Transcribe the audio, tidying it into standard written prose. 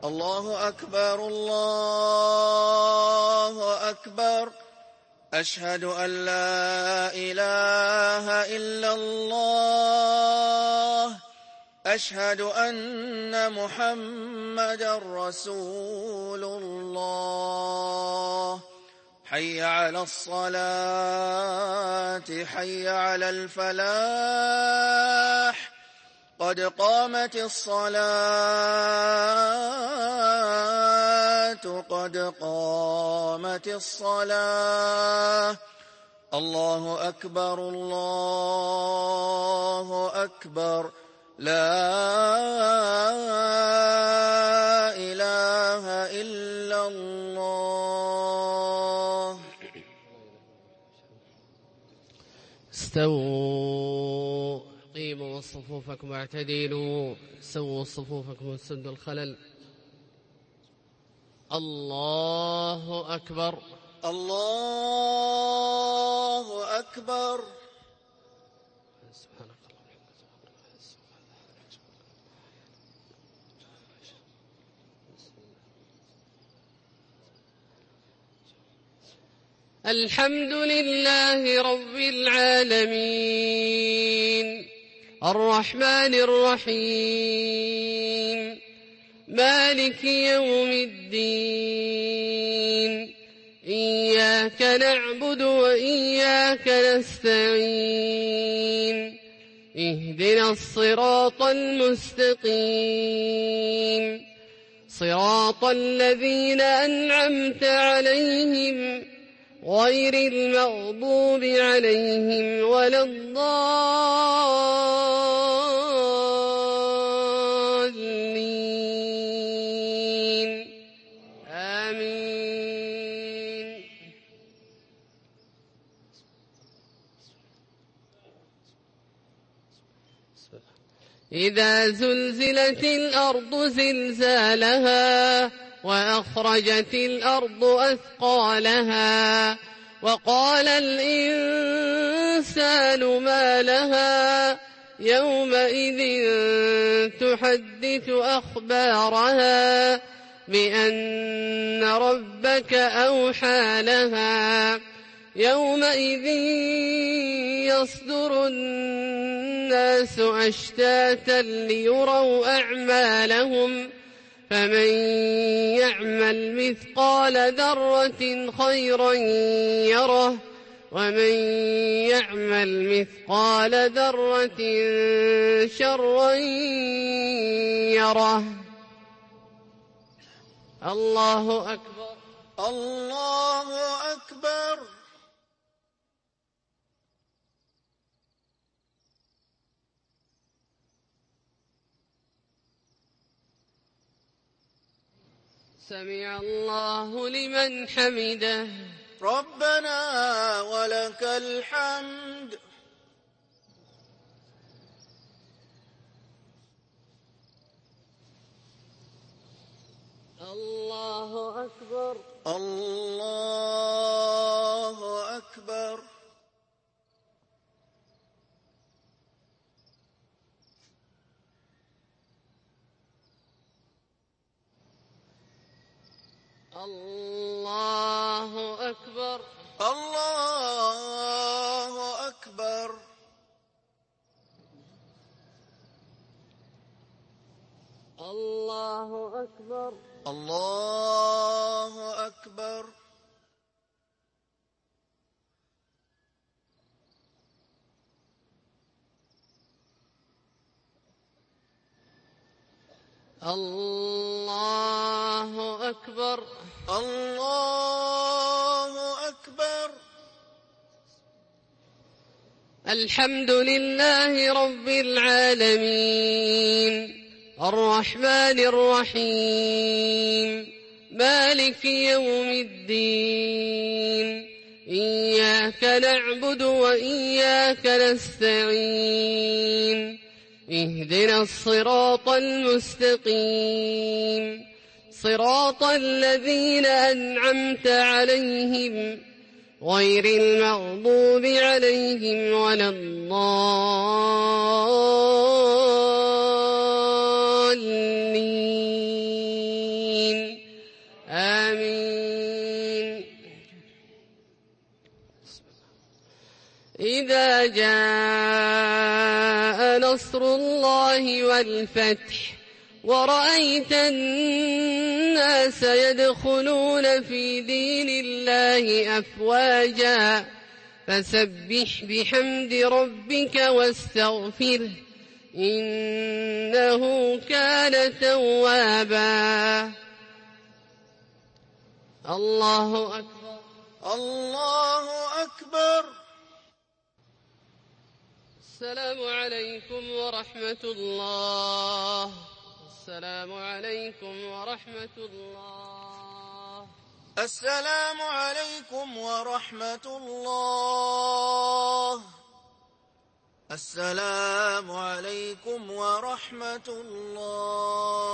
الله أكبر الله أكبر. أشهد أن لا إله إلا الله. أشهد أن محمدا رسول الله. حي على الصلاة حي على الفلاح. قد قامت الصلاة قد قامت الصلاة. الله أكبر الله أكبر. لا إله إلا الله. استووا قيموا صفوفكم واعتدلوا. سووا صفوفكم وسدوا الخلل. الله أكبر الله أكبر. الحمد لله رب العالمين الرحمن الرحيم مالك يوم الدين. إياك نعبد وإياك نستعين. اهدنا الصراط المستقيم صراط الذين أنعمت عليهم غير المغضوب عليهم ولا الضالين. آمين. إذا زلزلت الأرض زلزالها وأخرجت الأرض أثقالها وقال الإنسان ما لها يومئذ تحدث أخبارها بأن ربك أوحى لها. يومئذ يصدر الناس أشتاتا ليروا أعمالهم فمن يعمل مثقال ذرة خيرا يره ومن يعمل مثقال ذرة شرا يره. الله أكبر الله أكبر. سمع الله لمن حمده. ربنا ولك الحمد. الله أكبر الله أكبر. الله أكبر الله أكبر. الله أكبر الله أكبر. الله أكبر الله أكبر. الحمد لله رب العالمين الرحمن الرحيم مالك يوم الدين. إياك نعبد وإياك نستعين. اهدنا الصراط المستقيم صراط الذين أنعمت عليهم غير المغضوب عليهم ولا الضالين. إذا جاء نصر الله والفتح ورأيت الناس يدخلون في دين الله أفواجا فسبح بحمد ربك واستغفره إنه كان توابا. الله أكبر. الله أكبر. السلام عليكم ورحمة الله. السلام عليكم ورحمة الله. السلام عليكم ورحمة الله. السلام عليكم ورحمة الله.